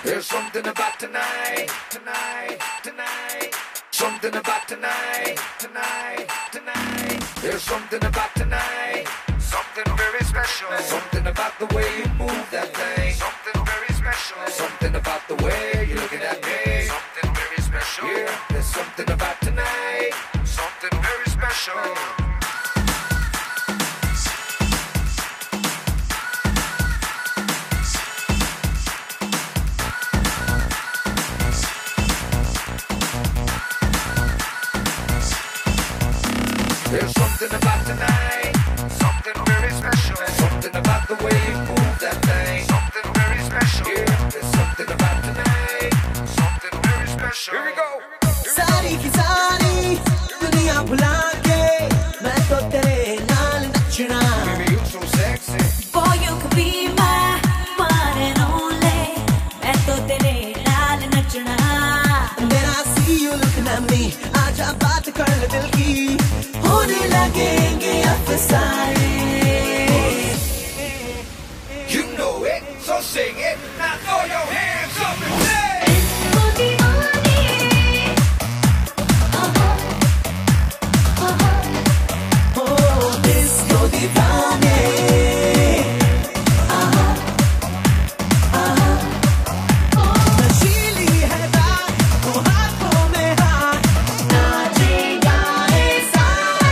There's something about tonight, tonight, tonight. Something about tonight, tonight, tonight. There's something about tonight, something very special. Something about the way you move that thing, something very special. Something about the way you're looking at me, something very special. Yeah, there's something about tonight, something very special. There's something about tonight, something very special. Something about the way you move that thing, something very special. Yeah, there's something about tonight, something very special. Here we go. सारी की सारी दुनिया भुला के मैं तो तेरे नाल नचना. Baby, you so sexy. Boy, you could be my one and only. मैं तो तेरे नाल नचना. When I see you looking at me, आजा बात कर ले दिल की. होने लगेंगे अफसाने. You know it, so sing it. Now throw your hands up and say. Oh, disco दीवाने. नशीली है रात, वो हाथों में हाथ, नाचेगा ऐसा.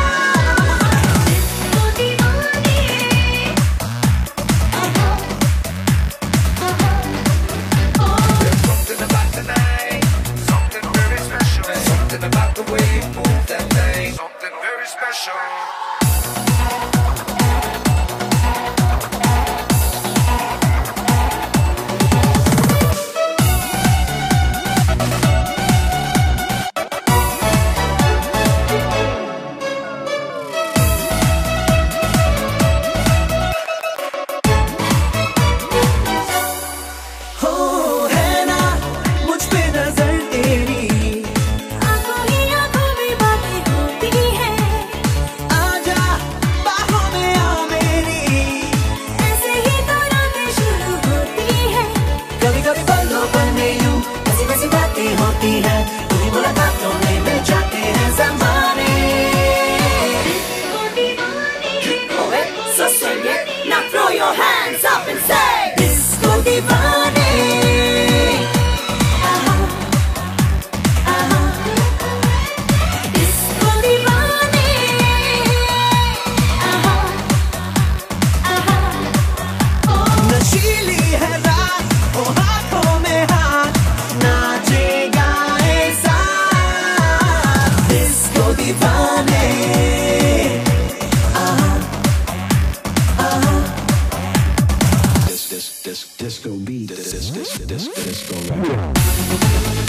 There's something about tonight, something very special. Something about the way you move that thing, something very special. हो है ना मुझ पे नजर तेरी. आंखों ही आंखों में बातें होती हैं. आजा बाहों में आ मेरी. ऐसे ही तो रातें शुरू होती हैं. कभी कभी पलों पर में यूं ऐसी वैसी बातें होती है. तुम्हीं मुलाकातों में मिल जाते हैं ज़माने. You know it, so sing it. Now throw your hands up and say. Disco दीवाने. Disco दीवाने. नशीली है रात, वो हाथों में हाथ, नाचेगा ऐसा. डिस्को दीवाने. Disco beat, disco rock.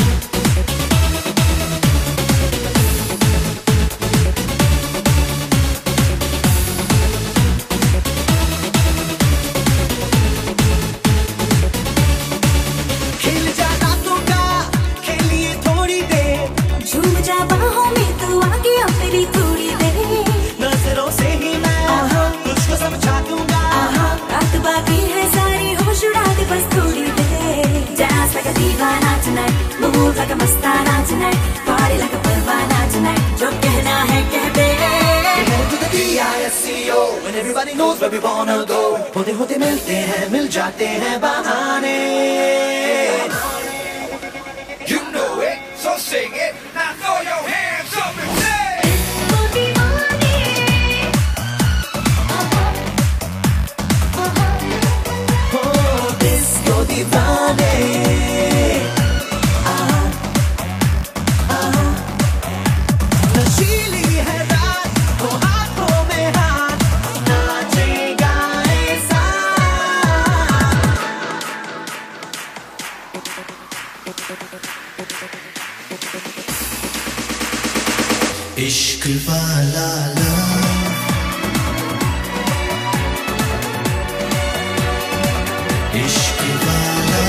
खिल जा रातों का, खेलिए थोड़ी देर. झूम जा बाहों में तू आके अब मेरी थोड़ी देर. नजरों से ही मैं तुझको समझा दूंगा. रात बाकी है सारी होश उड़ा दे बस थोड़ी देर. Dance like a दीवाना tonight, move like a Mastana tonight, party like a Parwana tonight. जो कहना है कह दे. Headed to the DISCO, when everybody knows where we wanna go. होते होते मिलते हैं, मिल जाते हैं बहाने. You know it, so sing it. Now throw your hands up and say. Oh, disco दीवाने. नशीली है रात, वो हाथों में हाथ, नाचेगा ऐसा. इश्क वाला love, इश्क वाला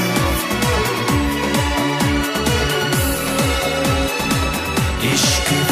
love, इश्क